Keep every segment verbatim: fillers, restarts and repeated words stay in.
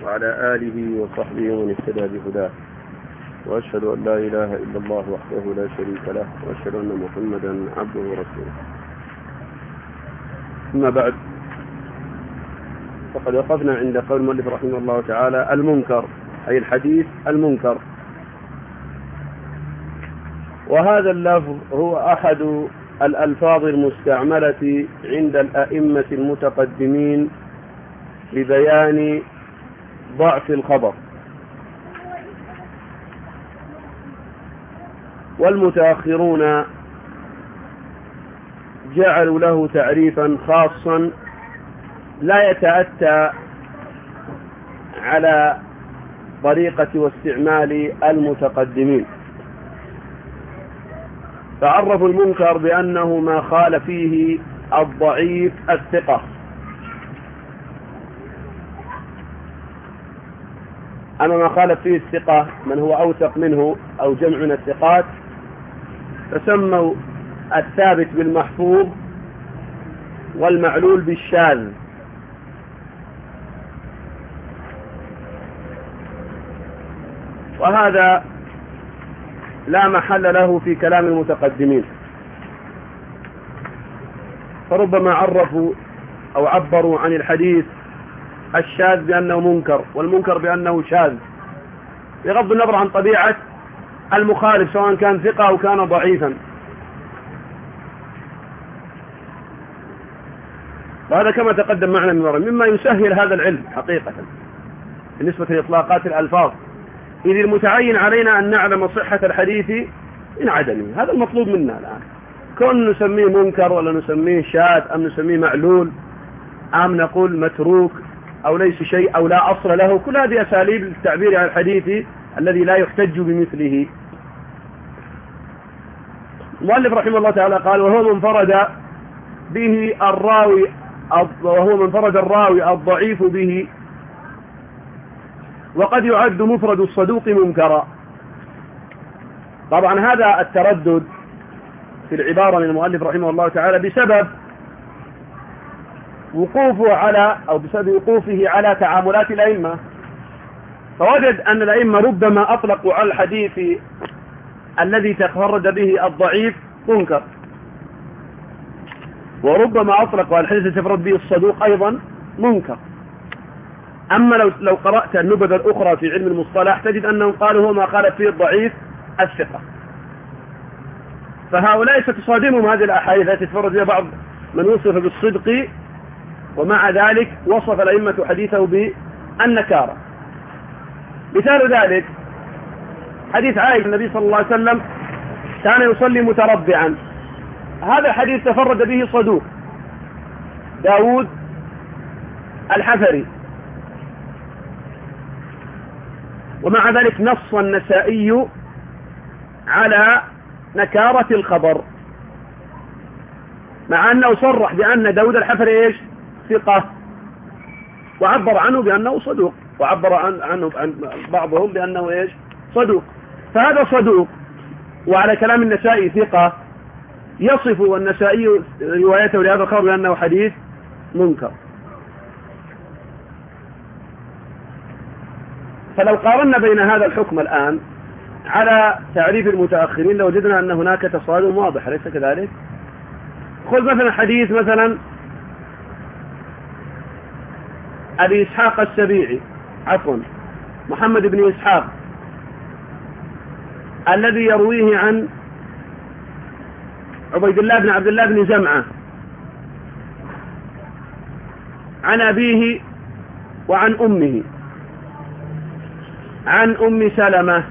وعلى آله وصحبه ومن اهتدى بهداه، وأشهد أن لا إله إلا الله وحده لا شريك له، وأشهد أن محمدا عبده ورسوله. أما بعد، فقد وقفنا عند قول المؤلف رحمه الله تعالى المنكر، أي الحديث المنكر. وهذا اللفظ هو أحد الألفاظ المستعملة عند الأئمة المتقدمين لبيان ضعف الخبر، والمتأخرون جعلوا له تعريفا خاصا لا يتأتى على طريقة واستعمال المتقدمين، فعرفوا المنكر بأنه ما خال فيه الضعيف الثقة، أما ما خالف فيه الثقة من هو أوثق منه أو جمع من الثقات فسموا الثابت بالمحفوظ والمعلول بالشاذ. وهذا لا محل له في كلام المتقدمين، فربما عرفوا أو عبروا عن الحديث الشاذ بأنه منكر، والمنكر بأنه شاذ، بغض النظر عن طبيعة المخالف سواء كان ثقة أو كان ضعيفا. وهذا كما تقدم معنا مما يسهل هذا العلم حقيقة بالنسبة لإطلاقات الألفاظ، إذ المتعين علينا أن نعلم صحة الحديث من عدمه. هذا المطلوب منا الآن، كون نسميه منكر ولا نسميه شاذ أم نسميه معلول أم نقول متروك أو ليس شيء أو لا أصل له، كل هذه أساليب للتعبير عن الحديث الذي لا يحتج بمثله. المؤلف رحمه الله تعالى قال: وهو من انفرد به الراوي وهو من انفرد الراوي الضعيف به، وقد يعد مفرد الصدوق منكرا. طبعا هذا التردد في العبارة من المؤلف رحمه الله تعالى بسبب وقوفه على أو بسبب وقوفه على تعاملات الأئمة، فوجد أن الأئمة ربما أطلقوا على الحديث الذي تفرد به الضعيف منكر، وربما أطلقوا على الحديث الذي تفرد به الصدوق أيضا منكر. أما لو لو قرأت النبذة الأخرى في علم المصطلح تجد أنهم قالوا هو ما خالف فيه الضعيف الثقة، فهؤلاء ستصادمهم هذه الأحاديث التي تفرد بها بعض من وصف بالصدق، ومع ذلك وصف الأئمة حديثه بالنكارة. مثال ذلك حديث عائشة النبي صلى الله عليه وسلم كان يصلي متربعا، هذا الحديث تفرد به صدوق داود الحفري، ومع ذلك نص النسائي على نكارة الخبر، مع أنه صرح بأن داود الحفري إيش؟ ثقة، وعبر عنه بأنه صدوق، وعبر عن عنه عن بعضهم بأنه إيش؟ صدوق. فهذا صدوق وعلى كلام النسائي ثقة، يصف النسائي روايته لهذا الخبر بأنه حديث منكر. فلو قارنا بين هذا الحكم الآن على تعريف المتأخرين لوجدنا أن هناك تصادم واضح، أليس كذلك؟ خذ مثلا حديث مثلا أبي إسحاق السبيعي عفوا محمد بن إسحاق الذي يرويه عن عبيد الله بن عبد الله بن زمعة عن أبيه وعن أمه عن أم سلمة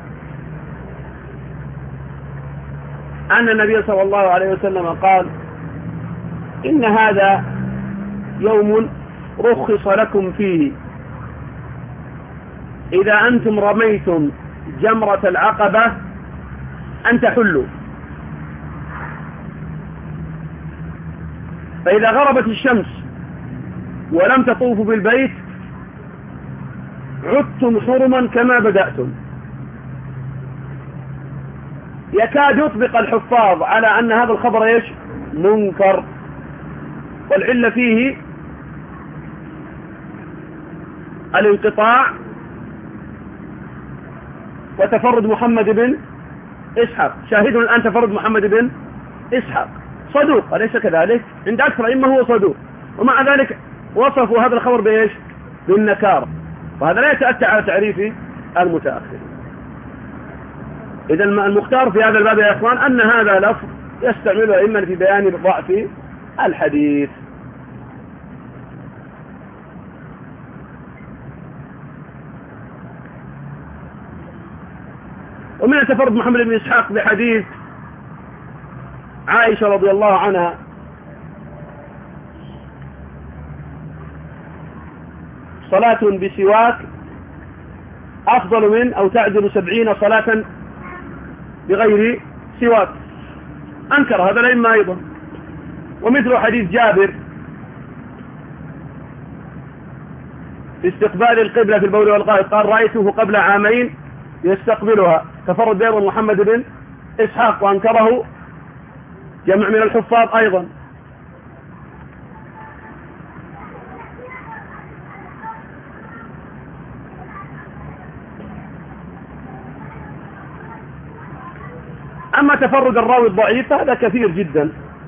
أن النبي صلى الله عليه وسلم قال: إن هذا يوم رخص لكم فيه إذا أنتم رميتم جمرة العقبة أن تحلوا، فإذا غربت الشمس ولم تطوفوا بالبيت عدتم حرما كما بدأتم. يكاد يطبق الحفاظ على أن هذا الخبر إيش؟ منكر، والعلة فيه الانقطاع وتفرد محمد بن إسحاق. شاهدنا الآن تفرد محمد بن إسحاق صدوق، أليس كذلك؟ عند أكثر الأئمة هو صدوق، ومع ذلك وصفوا هذا الخبر بإيش؟ بالنكارة، وهذا لا يتأتى على تعريف المتأخر. إذا المختار في هذا الباب يا إخوان أن هذا لفظ يستعمله الأئمة في بيان ضعف الحديث. ومن تفرد محمد بن إسحاق بحديث عائشة رضي الله عنها صلاة بسواك أفضل من أو تعدل سبعين صلاة بغير سواك، أنكر هذا الأئمة أيضا. ومثل حديث جابر في استقبال القبلة في البول والغائط قال رأيته قبل عامين يستقبلها، تفرد أيضا محمد بن إسحاق وأنكره جمع من الحفاظ أيضا. أما تفرد الراوي الضعيف هذا كثير جدا،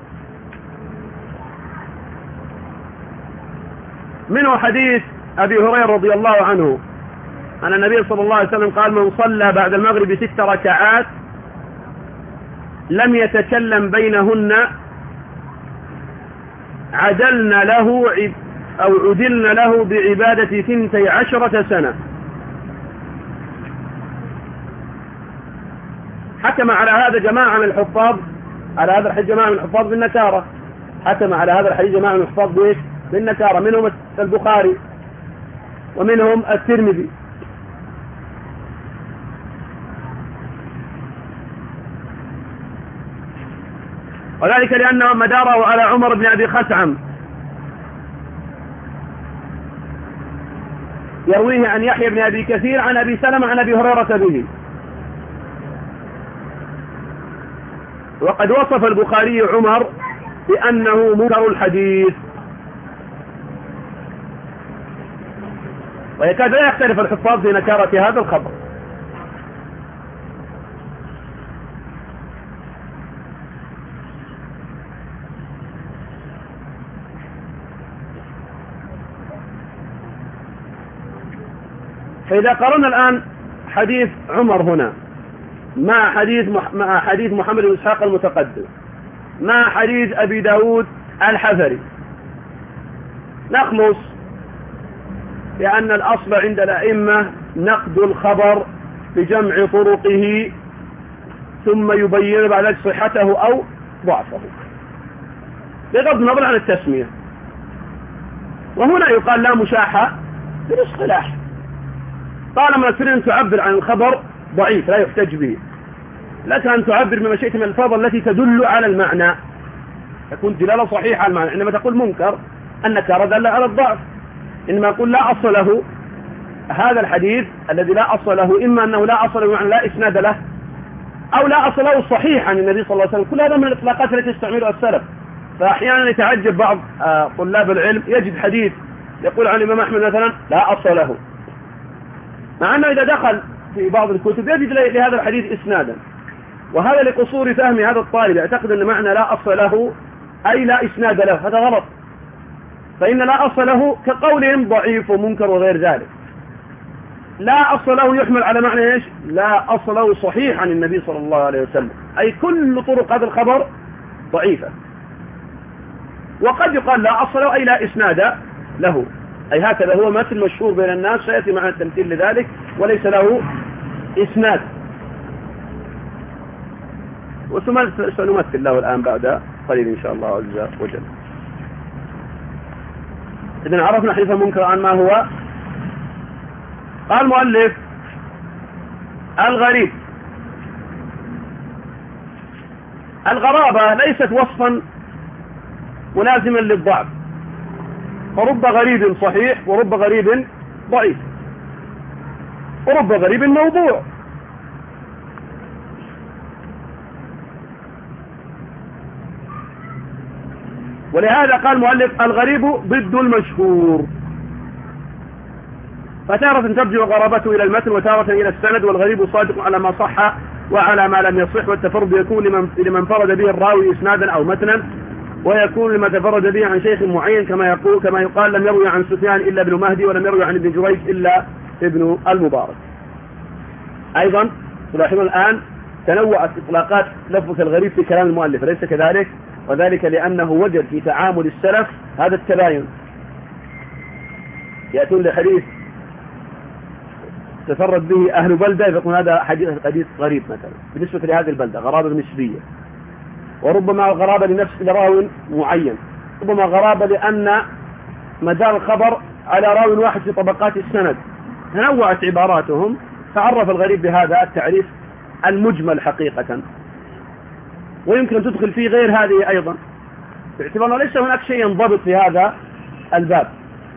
منه حديث أبي هريرة رضي الله عنه أن النبي صلى الله عليه وسلم قال من صلى بعد المغرب ست ركعات لم يتكلم بينهن عدلنا له أو عدلنا له بعبادة ثنتي عشرة سنة. حكم على هذا جماعة من الحفاظ، على هذا الحديث جماعة من الحفاظ بالنكارة، حكم على هذا الحديث جماعة من الحفاظ بإيش؟ بالنكارة، منهم البخاري ومنهم الترمذي. وذلك لأن مداره على عمر بن أبي خثعم يرويه عن يحيى بن أبي كثير عن أبي سلمة عن أبي هريرة به. وقد وصف البخاري عمر بأنه منكر الحديث، ويكاد لا يختلف الحفاظ في نكارة هذا الخبر. فإذا قررنا الآن حديث عمر هنا مع حديث مع حديث محمد بن إسحاق المتقدم مع حديث أبي داود الحفري، نخلص لأن الأصل عند الأئمة نقد الخبر بجمع طرقه ثم يبين بعد ذلك صحته أو ضعفه بغض النظر عن التسمية. وهنا يقال لا مشاحة بالاصطلاح، طالما تريد أن تعبر عن الخبر ضعيف لا يحتج به، لك أن تعبر بما شئت من الألفاظ التي تدل على المعنى، تكون دلالة صحيحة على المعنى. عندما تقول منكر النكارة دل على الضعف. إنما أقول لا أصل له، هذا الحديث الذي لا أصل له إما أنه لا أصل له يعني لا إسناد له، أو لا أصل له صحيح عن النبي صلى الله عليه وسلم. كل هذا من الإطلاقات التي يستعملها السلف. فأحيانا يتعجب بعض طلاب العلم يجد حديث يقول عن الإمام أحمد مثلا لا أصل له، مع أنه إذا دخل في بعض الكتب يجد لهذا الحديث إسنادا، وهذا لقصور فهم هذا الطالب، يعتقد أن معنى لا أصل له أي لا إسناد له، هذا غلط. فإن لا أصل له كقولهم ضعيف ومنكر وغير ذلك. لا أصل له يحمل على معنى إيش؟ لا أصل له صحيح عن النبي صلى الله عليه وسلم، أي كل طرق هذا الخبر ضعيفة. وقد يقال لا أصل له أي لا إسناد له، أي هكذا هو مثل مشهور بين الناس، سيأتي معنا التمثيل لذلك، وليس له إسناد. وثم سنمثل له الآن بعد قليل إن شاء الله عز وجل. إذن عرفنا حديث المنكر عن ما هو. قال المؤلف الغريب. الغرابة ليست وصفا ملازما للضعف، فرب غريب صحيح ورب غريب ضعيف ورب غريب موضوع. ولهذا قال المؤلف الغريب ضد المشهور. فتارة ترجع غرابته إلى المتن وتارة إلى السند، والغريب صادق على ما صح وعلى ما لم يصح، والتفرد يكون لمن, لمن فرد به الراوي إسنادا أو متنا، ويكون لما تفرد به عن شيخ معين كما يقول كما يقال لم يروي عن سفيان إلا ابن مهدي، ولم يروي عن ابن جريج إلا ابن المبارك. أيضا تلاحظون الآن تنوعت إطلاقات لفظ الغريب في كلام المؤلف، ليس كذلك؟ وذلك لأنه وجد في تعامل السلف هذا التباين، يأتون لحديث تفرد به أهل بلدة يقول هذا حديث حديث غريب مثلا بالنسبة لهذه البلدة، غرابة نسبية، وربما غرابة لنفس لراو معين، ربما غرابة لأن مدار الخبر على راو واحد في طبقات السند. تنوعت عباراتهم فعرف الغريب بهذا التعريف المجمل حقيقة، ويمكن أن تدخل فيه غير هذه أيضا، باعتبار أنه ليس هناك شيء ينضبط في هذا الباب.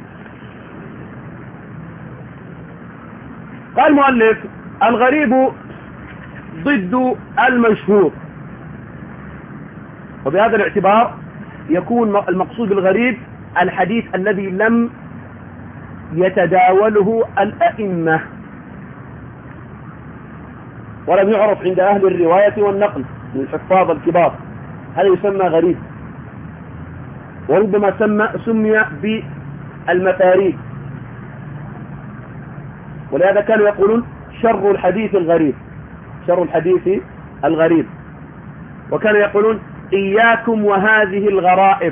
قال المؤلف: الغريب ضد المشهور، وبهذا الاعتبار يكون المقصود بالغريب الحديث الذي لم يتداوله الأئمة ولم يعرف عند أهل الرواية والنقل من الحفاظ الكبار، هذا يسمى غريب، وربما سمى سمي بالمفاريد، ولهذا كانوا يقولون شر الحديث الغريب، شر الحديث الغريب، وكانوا يقولون إياكم وهذه الغرائب،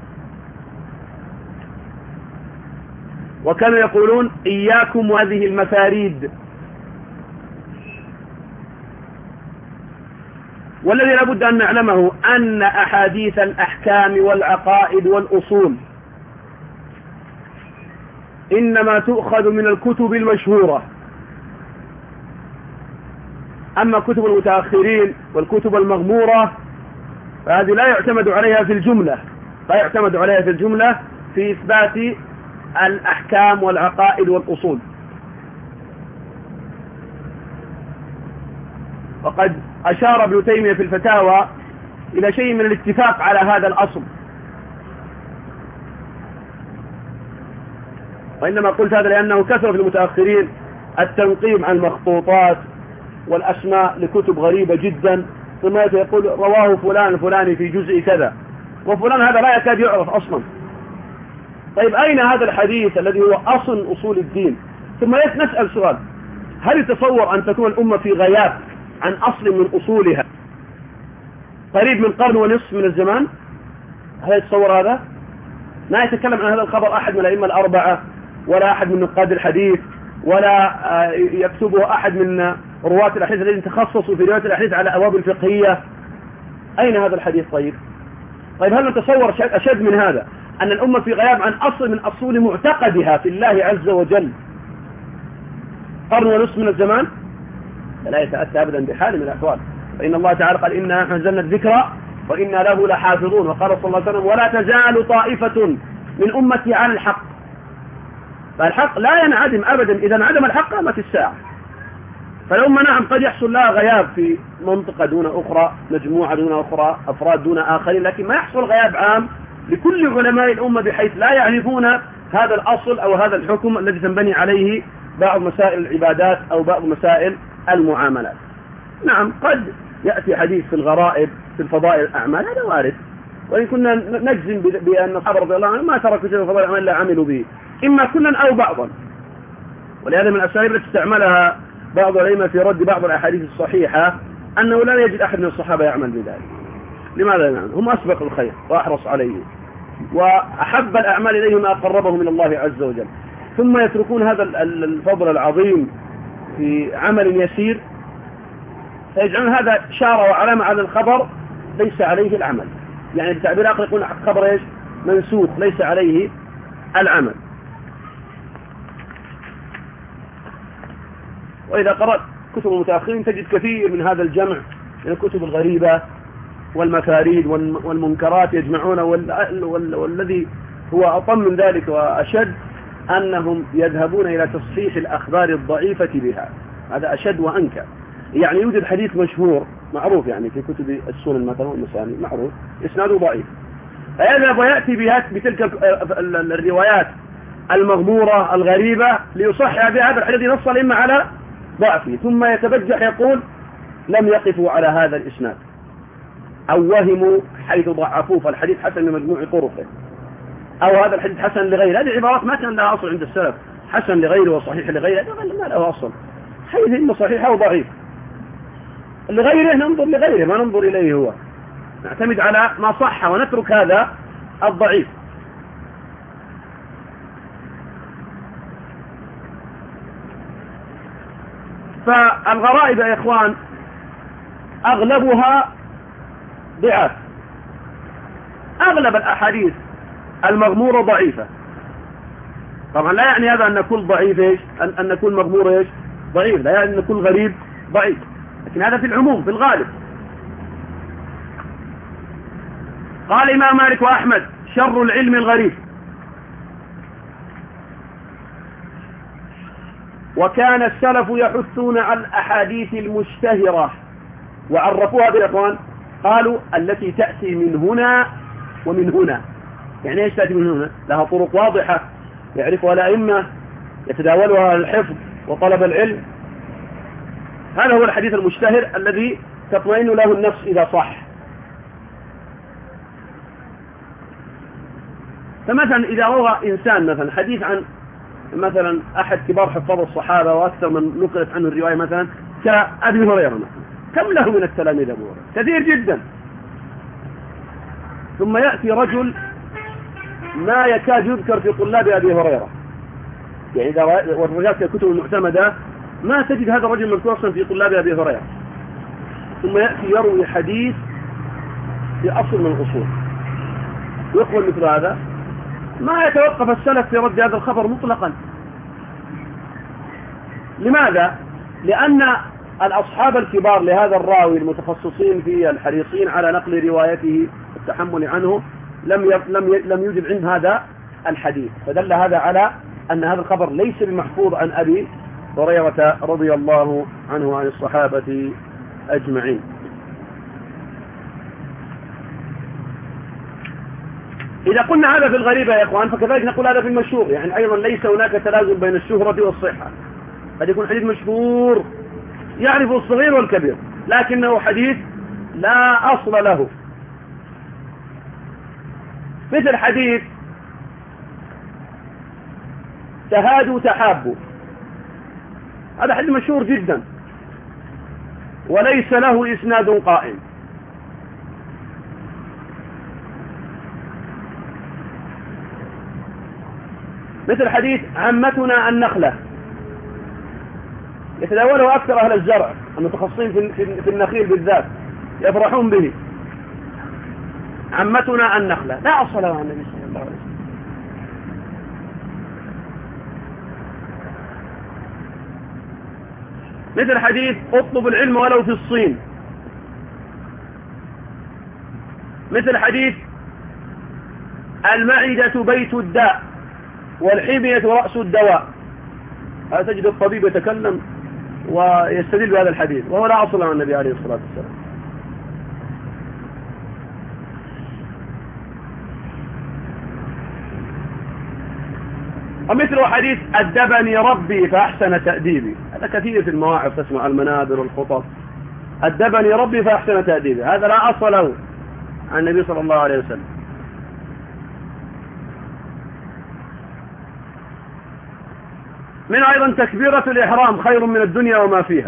وكانوا يقولون إياكم وهذه المفاريد. والذي لابد أن نعلمه أن أحاديث الأحكام والعقائد والأصول إنما تؤخذ من الكتب المشهورة، أما كتب المتأخرين والكتب المغمورة فهذه لا يعتمد عليها في الجملة، لا يعتمد عليها في الجملة في إثبات الأحكام والعقائد والأصول. وقد أشار ابن تيمية في الفتاوى إلى شيء من الاتفاق على هذا الأصل، وإنما قلت هذا لأنه كثر في المتأخرين التنقيب عن المخطوطات والأسماء لكتب غريبة جدا، ثم يقول رواه فلان الفلاني في جزء كذا، وفلان هذا لا يكاد يعرف أصلا. طيب أين هذا الحديث الذي هو أصل أصول الدين؟ ثم نسأل سؤال: هل يتصور أن تكون الأمة في غياب عن أصل من أصولها قريب من قرن ونصف من الزمان؟ هل يتصور هذا؟ ما يتكلم عن هذا الخبر أحد من الأئمة الأربعة، ولا أحد من نقاد الحديث، ولا يكتبه أحد من رواة الحديث الذين تخصصوا في رواية الحديث على أبواب الفقهية. أين هذا الحديث؟ طيب طيب هل نتصور أشد من هذا أن الأمة في غياب عن أصل من أصول معتقدها في الله عز وجل قرن ونصف من الزمان؟ لا يتأتى أبدا بحال من الأحوال. فإن الله تعالى قال: إنا نزلنا الذكر وإنا له لحافظون، وقال صلى الله عليه وسلم: ولا تزال طائفة من أمتي على الحق. فالحق لا ينعدم أبدا، إذا انعدم الحق قامت الساعة. فالأمة نعم قد يحصل لها غياب في منطقة دون أخرى، مجموعة دون أخرى، أفراد دون آخرين، لكن ما يحصل غياب عام لكل علماء الأمة بحيث لا يعرفون هذا الأصل أو هذا الحكم الذي تنبني عليه بعض مسائل العبادات أو بعض مسائل المعاملات. نعم قد يأتي حديث في الغرائب في الفضائل الأعمال، هذا وارد، وإن كنا نجزم بأن الصحابة رضي الله عنهم ما تركوا شيء في فضائل الأعمال لا عملوا به، إما كلا أو بعضا. ولهذا من الأساليب التي استعملها بعض الأئمة في رد بعض الأحاديث الصحيحة أنه لا يجد أحد من الصحابة يعمل بذلك. لماذا يعمل؟ هم أسبق الخير وأحرص عليه وأحب الأعمال إليه ما قربه من الله عز وجل، ثم يتركون هذا الفضل العظيم في عمل يسير فيجعلون هذا شارة وعلامة على الخبر ليس عليه العمل، يعني بتعبير آخر يقول خبر إيش؟ منسوخ ليس عليه العمل. وإذا قرأت كتب المتأخرين تجد كثير من هذا الجمع من الكتب الغريبة والمفاريد والمنكرات يجمعون، والذي هو أطم من ذلك وأشد أنهم يذهبون إلى تصحيح الأخبار الضعيفة بها، هذا أشد وأنكر. يعني يوجد حديث مشهور معروف يعني في كتب السنن مثلا والمسانيد معروف إسناده ضعيف، فيذهب ويأتي بتلك الروايات المغمورة الغريبة ليصحح بها هذا الحديث نص الإما على ضعفه، ثم يتبجح يقول لم يقفوا على هذا الإسناد أو وهموا حيث ضعفوه فالحديث حسن لمجموع طرقه، أو هذا الحديث حسن لغيره. هذه عبارات ما كان لها أصل عند السلف، حسن لغيره وصحيح لغيره ما له أصل، حيث إما صحيح أو ضعيف. لغيره ننظر لغيره ما ننظر إليه هو، نعتمد على ما صح ونترك هذا الضعيف. فالغرائب يا إخوان أغلبها ضعاف، أغلب الأحاديث المغمورة ضعيفة. طبعا لا يعني هذا أن كل ضعيف إيش أن, أن كل مغمور إيش ضعيف، لا يعني أن كل غريب ضعيف، لكن هذا في العموم في الغالب. قال إمام مالك وأحمد شر العلم الغريب، وكان السلف يحثون على الأحاديث المشتهرة وعرفوها بالإخوان، قالوا التي تأتي من هنا ومن هنا. يعني ايش تأتي من هنا؟ لها طرق واضحة يعرفها الأئمة يتداولها الحفظ وطلب العلم. هذا هو الحديث المشتهر الذي تطمئن له النفس إذا صح. فمثلا إذا روى إنسان مثلا حديث عن مثلا أحد كبار حفاظ الصحابة وأكثر من نقلت عنه الرواية مثلا كأبي هريرة مثلا، كم له من التلاميذ أبو هريرة؟ كثير جدا. ثم يأتي رجل ما يكاد يذكر في طلاب أبي هريرة، يعني إذا ورجعت الكتب المعتمدة ما تجد هذا الرجل مذكور أصلا في طلاب أبي هريرة، ثم يأتي يروي حديث في أصل من الأصول ويقول مثل هذا. ما يتوقف السلف في رد هذا الخبر مطلقا. لماذا؟ لأن الأصحاب الكبار لهذا الراوي المتخصصين في الحريصين على نقل روايته والتحمل عنه لم لم لم يوجد عند هذا الحديث، فدل هذا على أن هذا الخبر ليس بمحفوظ عن أبي هريرة رضي الله عنه وعن الصحابة أجمعين. إذا قلنا هذا في الغريبة يا إخوان فكذلك نقول هذا في المشهور، يعني أيضا ليس هناك تلازم بين الشهرة والصحة. قد يكون حديث مشهور يعرف الصغير والكبير لكنه حديث لا أصل له، مثل حديث تهادوا تحابوا، هذا حديث مشهور جدا وليس له إسناد قائم. مثل حديث عمتنا النخلة، يتداوله أكثر أهل الزرع المتخصصين في النخيل بالذات يفرحون به. عمتنا النخلة لا أصل له عن النبي صلى الله عليه وسلم. مثل حديث اطلب العلم ولو في الصين. مثل حديث المعدة بيت الداء والحمية رأس الدواء، هذا تجد الطبيب يتكلم ويستدل بهذا الحديث وهو لا أصل عن النبي عليه الصلاة والسلام. ومثل حديث أدبني ربي فأحسن تأديبي، هذا كثير في المواعظ تسمع المنابر والخطب، أدبني ربي فأحسن تأديبي، هذا لا أصل له عن النبي صلى الله عليه وسلم. من أيضا تكبيرة الإحرام خير من الدنيا وما فيها،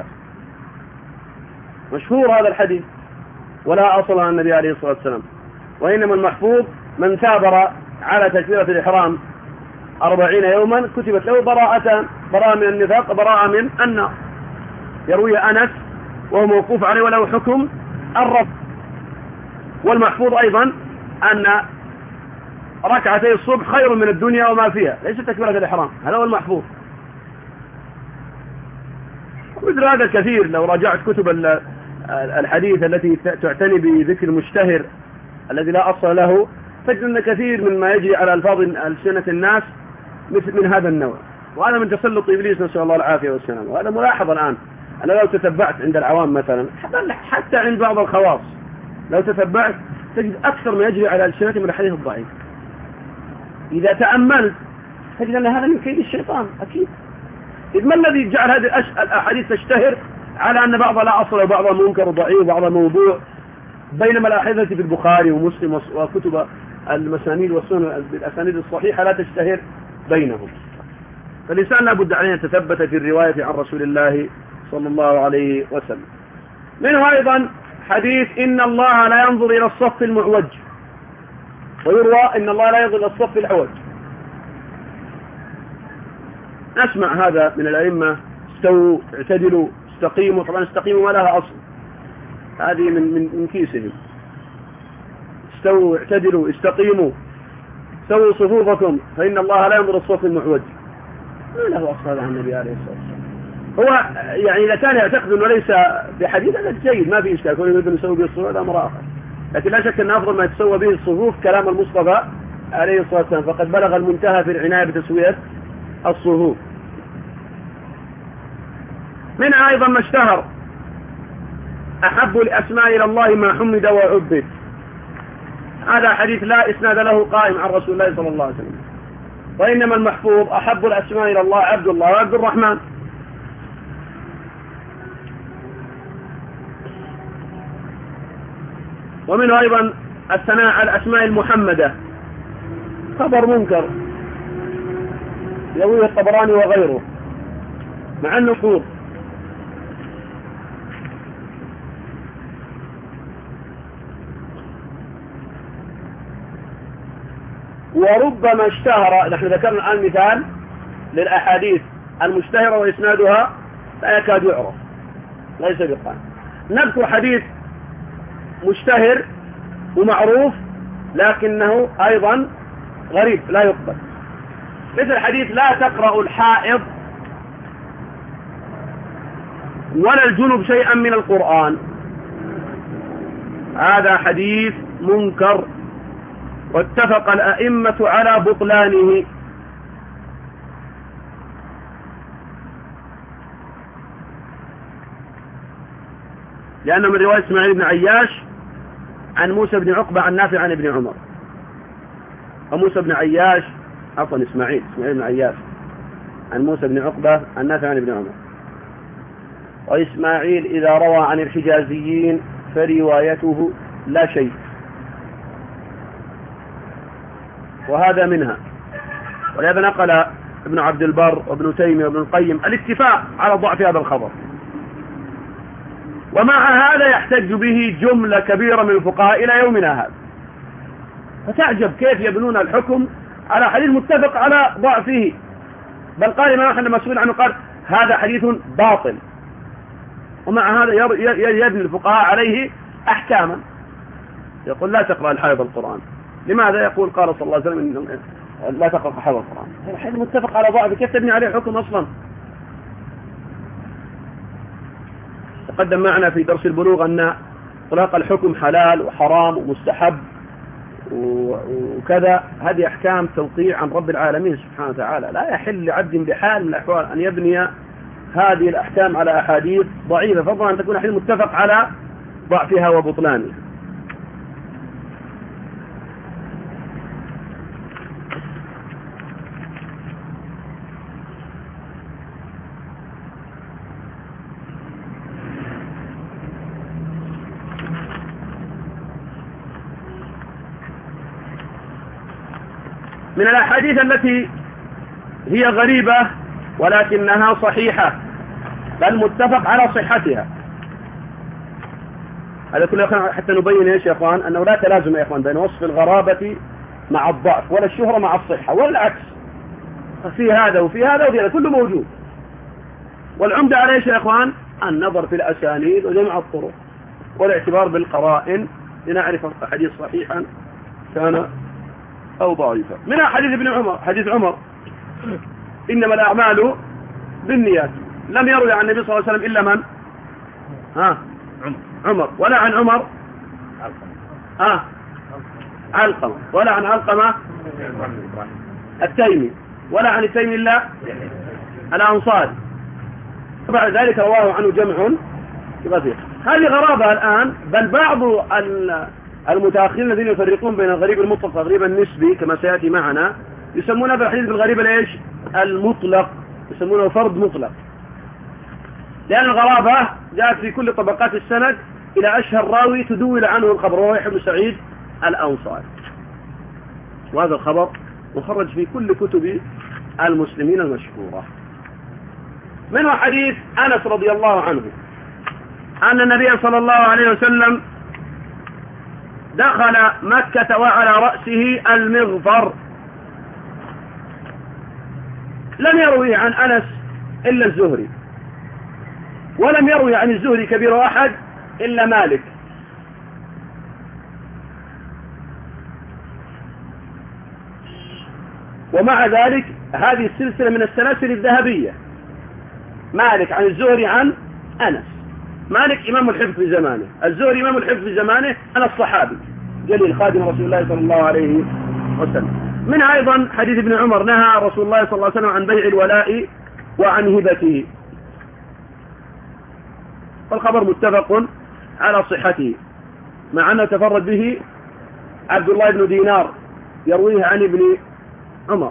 مشهور هذا الحديث ولا أصل عن النبي عليه الصلاة والسلام، وإنما المحفوظ من ثابر على تكبيرة الإحرام أربعين يوما كتبت له براءة، براءة من النفاق براءة من النار. يروي أنس وهو موقوف عليه وله حكم الرفض. والمحفوظ أيضا أن ركعتي الصبح خير من الدنيا وما فيها، ليس تكبيرة الإحرام، هذا هو المحفوظ. مثل هذا الكثير لو راجعت كتب الحديث التي تعتني بذكر المشتهر الذي لا أصل له تجد أن كثير مما يجري على ألفاظ ألسنة الناس مثل من هذا النوع، وهذا من تسلط إبليس نسأل الله العافية والسلام. وهذا ملاحظ الآن، أنا لو تتبعت عند العوام مثلا حتى عند بعض الخواص لو تتبعت تجد أكثر ما يجري على ألسنتهم من الحديث الضعيف. إذا تأملت تجد أن هذا من كيد الشيطان أكيد. إذ ما الذي جعل هذه الأحاديث تشتهر على أن بعضها لا أصل وبعضها منكر وضعيف وبعضها موضوع، بينما الأحاديث في البخاري ومسلم وكتب المسانيد والسنن بالأسانيد الصحيحة لا تشتهر بينهم. فالإنسان لا بد عليه أن يتثبت في الرواية عن رسول الله صلى الله عليه وسلم. منه أيضا حديث إن الله لا ينظر إلى الصف المعوج، ويروى إن الله لا ينظر إلى الصف الأعوج. نسمع هذا من الأئمة: استووا، اعتدلوا، استقيموا. طبعا استقيموا ما لها أصل، هذه من من من كيسهم. استووا، اعتدلوا، استقيموا، سووا صفوفكم فإن الله لا ينظر الصف المعوج. ما له أصل هذا عن النبي عليه الصلاة والسلام. هو يعني إذا كان يعتقد أنه ليس بحديث هذا جيد، ما في إشكال، كون يريد أن يسوي به الصفوف هذا أمر آخر، لكن لا شك أن أفضل ما يتسوى به الصفوف كلام المصطفى عليه الصلاة والسلام، فقد بلغ المنتهى في العناية بتسوية الصفوف. منها أيضا ما اشتهر: أحب الأسماء إلى الله ما حمد وعبد. هذا حديث لا إسناد له قائم عن رسول الله صلى الله عليه وسلم، وإنما المحفوظ: أحب الأسماء إلى الله عبد الله وعبد الرحمن. ومنه أيضا الثناء على الأسماء المحمدة، خبر منكر يرويه الطبراني وغيره مع النفور. وربما اشتهر، نحن ذكرنا الآن مثال للأحاديث المشتهرة وإسنادها لا يكاد يعرف، ليس بقائم. نذكر حديث مشتهر ومعروف لكنه أيضا غريب لا يقبل، مثل حديث: لا تقرأ الحائض ولا الجنب شيئا من القرآن. هذا حديث منكر واتفق الأئمة على بطلانه. لأنه من رواية إسماعيل بن عياش عن موسى بن عقبة عن نافع عن ابن عمر. وموسى بن عياش عفوا إسماعيل إسماعيل بن عياش عن موسى بن عقبة عن نافع عن ابن عمر. وإسماعيل إذا روى عن الحجازيين فروايته لا شيء، وهذا منها. ولهذا نقل ابن عبد البر وابن تيمية وابن القيم الاتفاق على ضعف هذا الخبر. ومع هذا يحتج به جملة كبيرة من الفقهاء إلى يومنا هذا. فتعجب كيف يبنون الحكم على حديث متفق على ضعفه، بل قال الإمام أحمد مسؤول عنه قال: هذا حديث باطل. ومع هذا يبني الفقهاء عليه أحكاما، يقول: لا تقرأ الحائض القرآن. لماذا؟ يقول: قال صلى الله عليه وسلم: لا تقرأ الحائض القرآن. هذا حديث متفق على ضعفه، كيف تبني عليه حكم أصلا؟ تقدم معنا في درس البلوغ أن إطلاق الحكم حلال وحرام ومستحب وكذا، هذه أحكام توقيع عن رب العالمين سبحانه وتعالى. لا يحل لعبد بحال من الأحوال أن يبني هذه الأحكام على أحاديث ضعيفة، فضلا أن تكون أحاديث متفق على ضعفها وبطلانها. من الأحاديث التي هي غريبة ولكنها صحيحة بل متفق على صحتها، هذا كله حتى نبين ايش يا اخوان، انه لا تلازم يا اخوان بين وصف الغرابة مع الضعف ولا الشهرة مع الصحة ولا العكس، في هذا وفي هذا وفي هذا كله موجود. والعمدة على ايش يا اخوان؟ النظر في الاسانيد وجمع الطرق والاعتبار بالقرائن لنعرف حديث صحيحا كان أو ضعيفة. منها حديث ابن عمر، حديث عمر: إنما الأعمال بالنيات. لم يروي عن النبي صلى الله عليه وسلم إلا من؟ ها عمر. عمر. ولا عن عمر ها علقمة، ولا عن علقمة التيمي، ولا عن التيمي إلا الأنصاري. بعد ذلك رواه عنه جمع كثير. هذه غرابة الآن، بل بعض المتأخرين الذين يفرقون بين الغريب المطلق والغريب النسبي كما سيأتي معنا يسمون هذا الحديث بالغريب الايش؟ المطلق، يسمونه فرد مطلق، لأن الغرابة جاءت في كل طبقات السند إلى أشهر راوي تدول عنه الخبر وهو يحيى بن سعيد الأنصاري، وهذا الخبر مخرج في كل كتب المسلمين المشهورة. منه حديث أنس رضي الله عنه أن النبي صلى الله عليه وسلم دخل مكة وعلى رأسه المغفر. لم يروي عن أنس إلا الزهري، ولم يروي عن الزهري كبير أحد إلا مالك. ومع ذلك هذه السلسلة من السلاسل الذهبية، مالك عن الزهري عن أنس. مالك إمام الحفظ في زمانه، الزهري إمام الحفظ في زمانه، أنا الصحابي جليل خادم رسول الله صلى الله عليه وسلم. من أيضا حديث ابن عمر نهى رسول الله صلى الله عليه وسلم عن بيع الولاء وعن هبته، والخبر متفق على صحته، مع أنه تفرد به عبد الله بن دينار يرويه عن ابن عمر.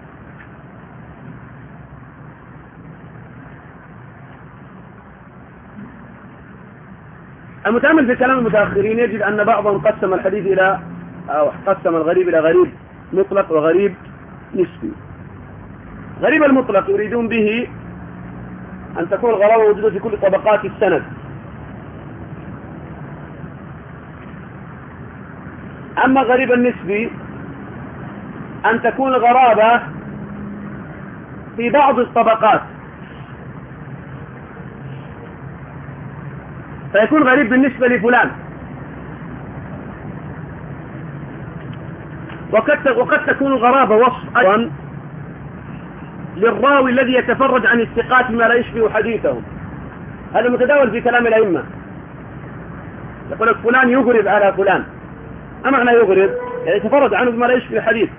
المتأمل في كلام المتأخرين يجد أن بعضهم قسم الحديث إلى أو قسم الغريب إلى غريب مطلق وغريب نسبي. غريب المطلق يريدون به أن تكون الغرابة موجودة في كل طبقات السند، أما غريب النسبي أن تكون الغرابة في بعض الطبقات، فيكون غريب بالنسبة لفلان، وقد وقد تكون الغرابة وصف أيضا للراوي الذي يتفرد عن الثقات بما لا يشبه حديثهم. هذا متداول في كلام الأئمة، يقول لك فلان يغرب على فلان. ما معنى يغرب؟ يعني يتفرد عنه بما لا يشبه الحديث.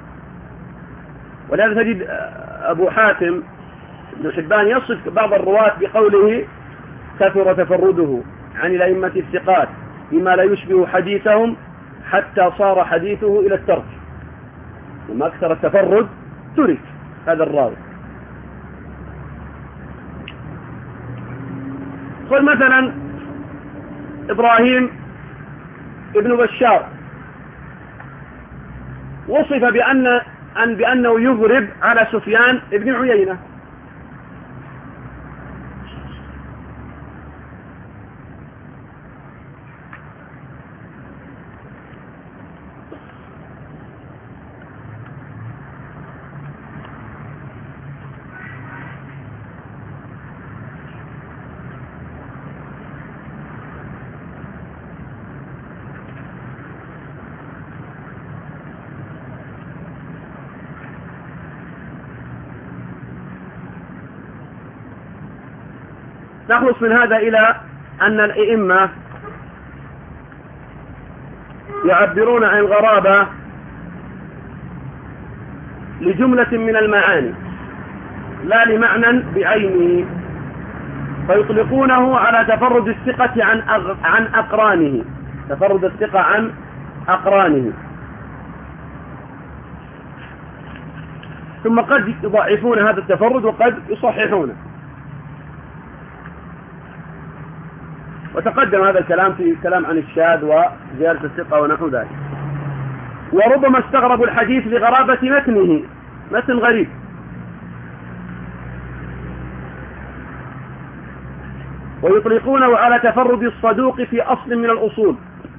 ولهذا تجد أبو حاتم بن حبان يصف بعض الرواة بقوله كثر تفرده عن الأئمة الثقات بما لا يشبه حديثهم حتى صار حديثه إلى الترك. وما أكثر التفرد ترك هذا الراوي. قل مثلا إبراهيم ابن بشار وصف بأن أن بأنه يغرب على سفيان ابن عيينة، نخلص من هذا إلى أن الأئمة يعبرون عن الغرابة لجملة من المعاني لا لمعنى بعينه، فيطلقونه على تفرد الثقة عن عن أقرانه، تفرد الثقة عن أقرانه، ثم قد يضعفون هذا التفرد وقد يصححونه. وتقدم هذا الكلام في كلام عن الشاذ وزيادة الثقة ونحو ذلك. وربما استغربوا الحديث لغرابة متنه، متن غريب، ويطلقونه على تفرد الصدوق في أصل من الأصول،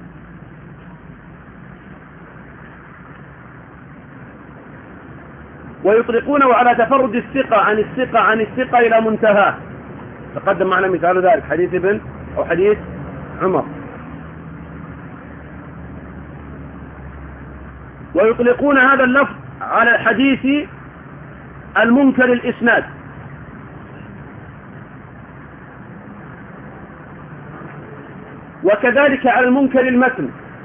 ويطلقونه على تفرد الثقة عن الثقة عن الثقة إلى منتهى. تقدم معنا مثال ذلك حديث ابن أو حديث عمر. ويطلقون هذا اللفظ على الحديث المنكر الإسناد، وكذلك على المنكر المتن.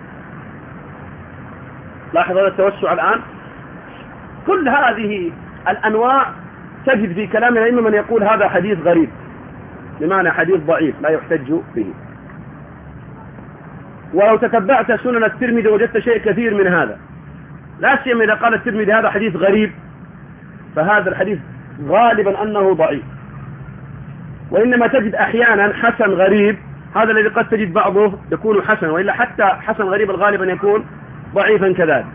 لاحظ هذا التوسع الآن. كل هذه الأنواع تجد في كلام الأئمة من يقول هذا حديث غريب، بمعنى حديث ضعيف لا يحتج به. ولو تتبعت سنن الترمذي وجدت شيء كثير من هذا، لا سيما إذا قال الترمذي هذا حديث غريب، فهذا الحديث غالبا أنه ضعيف. وإنما تجد أحيانا حسن غريب، هذا الذي قد تجد بعضه يكون حسن، وإلا حتى حسن غريب غالبا يكون ضعيفا كذلك.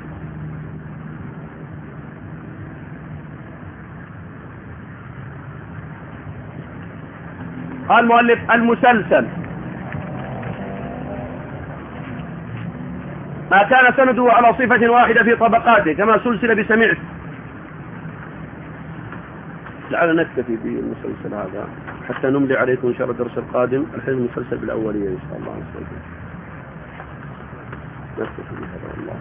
قال المؤلف المسلسل ما كان سنده على صفة واحدة في طبقاته كما سلسل بسمعت. لعل نكتفي بالمسلسل هذا حتى نملي عليكم إن شاء الله الدرس القادم الحين المسلسل بالأولية إن شاء الله. نكتفي بهذا الله.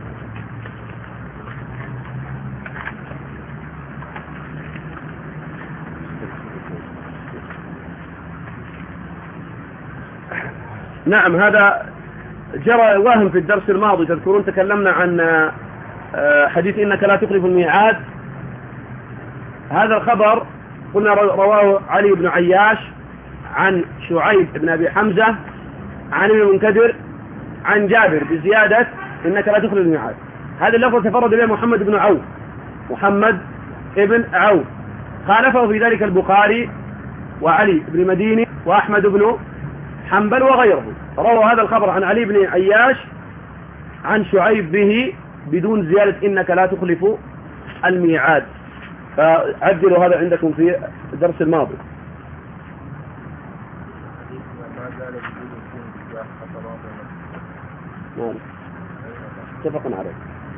نعم، هذا جرى وهم في الدرس الماضي. تذكرون تكلمنا عن حديث إنك لا تخلف الميعاد. هذا الخبر قلنا رواه علي بن عياش عن شعيب بن أبي حمزة عن ابن المنكدر عن جابر بزيادة إنك لا تخلف الميعاد. هذا اللفظ تفرد به محمد بن عوف محمد ابن عوف، خالفه في ذلك البخاري وعلي بن مديني وأحمد بن حنبل وغيره. روى هذا الخبر عن علي بن عياش عن شعيب به بدون زيادة إنك لا تخلف الميعاد، فعدلوا هذا عندكم في الدرس الماضي. اتفقنا عليه.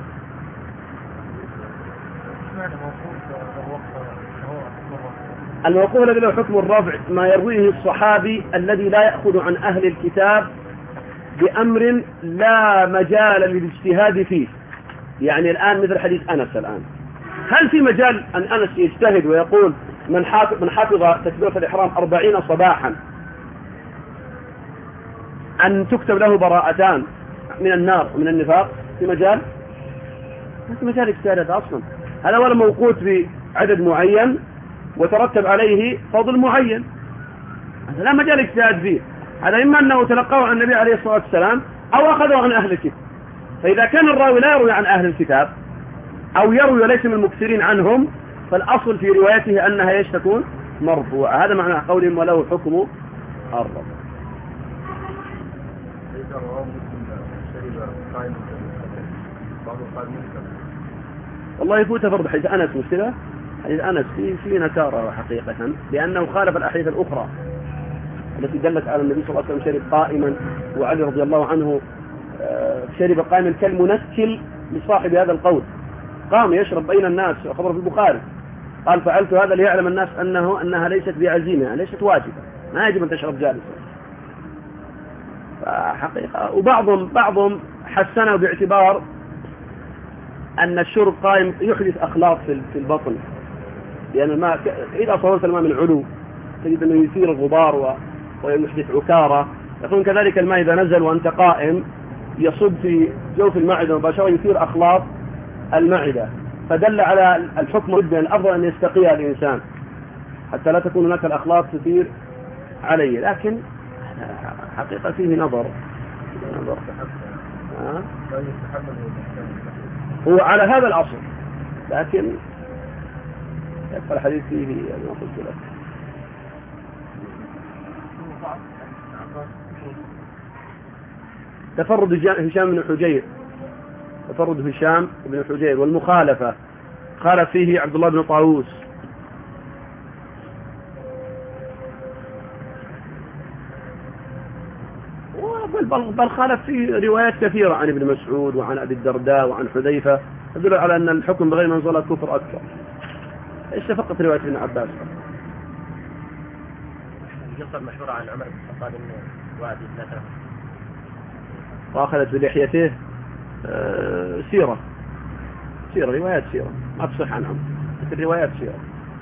الموقوف الذي له حكم الرفع ما يرويه الصحابي الذي لا يأخذ عن أهل الكتاب بأمر لا مجال للاجتهاد فيه. يعني الآن مثل حديث أنس، الآن هل في مجال أن أنس يجتهد ويقول من حافظ, من حافظ تكبيرة الإحرام أربعين صباحا أن تكتب له براءتان من النار ومن النفاق؟ في مجال؟ ما في مجال اجتهاد أصلا. هذا ولا موقوت بعدد معين وترتب عليه فضل معين، هذا لا مجال اجتهاد فيه. هذا إما أنه تلقاه عن النبي عليه الصلاة والسلام أو أخذه عن أهل الكتاب. فإذا كان الراوي لا يروي عن أهل الكتاب أو يروي وليس من المكثرين عنهم، فالأصل في روايته أنها ايش تكون؟ مرفوعة. هذا معنى قولهم وله حكم الرفع. والله يفوت فرض حديث أنس مش كذا؟ حديث أنس في في نكارة حقيقة، لأنه خالف الأحاديث الأخرى التي دلت على النبي صلى الله عليه وسلم شرب قائما، وعلي رضي الله عنه شرب قائما كالمنكل لصاحب هذا القول، قام يشرب بين الناس، خبر في البخاري قال فعلت هذا ليعلم الناس أنه أنها ليست بعزيمة، يعني ليست واجبة، ما يجب أن تشرب جالسا. حقيقة وبعضهم بعضهم حسنه باعتبار أن الشرب قائم يحدث أخلاط في البطن، لأن الماء إذا صورت الماء من علو تجد أنه يثير الغبار ويحدث عكارة. يقولون كذلك الماء إذا نزل وأنت قائم يصب في جوف المعدة مباشرة يثير أخلاط المعدة، فدل على الحكم جدا الأفضل أن يستقيها الإنسان حتى لا تكون هناك الأخلاط تثير عليه. لكن حقيقة فيه نظر نظر آه؟ هو على هذا الأصل، لكن يبقى الحديث فيه يعني ما قلت لك. تفرد هشام بن حجير تفرد هشام بن حجير والمخالفة خالف فيه عبد الله بن طاووس. بل, بل خالف فيه روايات كثيرة عن ابن مسعود وعن أبي الدرداء وعن حذيفة تدل على أن الحكم بغير منزلة كفر أكثر. إيش فقط رواية ابن عباس؟ القصة المشهورة عن عمر بن الخطاب إنه وادي ثلاثة وأخذت بلحيته آه سيرة سيرة روايات سيرة ما تصح عنهم، لكن روايات سيرة.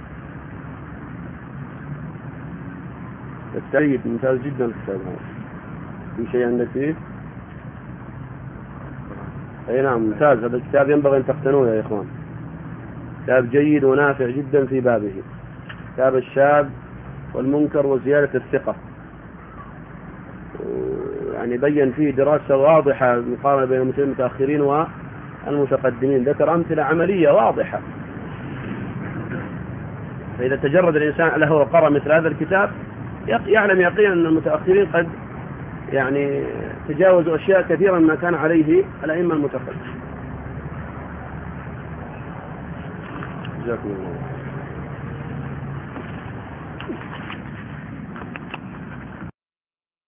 التعيد ممتاز جدا الكتاب هذا. في شيء عندك فيه؟ أي نعم ممتاز، هذا الكتاب ينبغي أن تقتنوه يا إخوان، كتاب جيد ونافع جدا في بابه، كتاب الشاذ والمنكر وزيادة الثقة، يعني بين فيه دراسة واضحة مقارنة بين المسلمين المتأخرين المتقدمين، ذكر أمثلة عملية واضحة. فإذا تجرد الإنسان له وقرأ مثل هذا الكتاب يعلم يقينا أن المتأخرين قد يعني تجاوزوا أشياء كثيرا ما كان عليه الأئمة المتقدمين. جزاكم الله.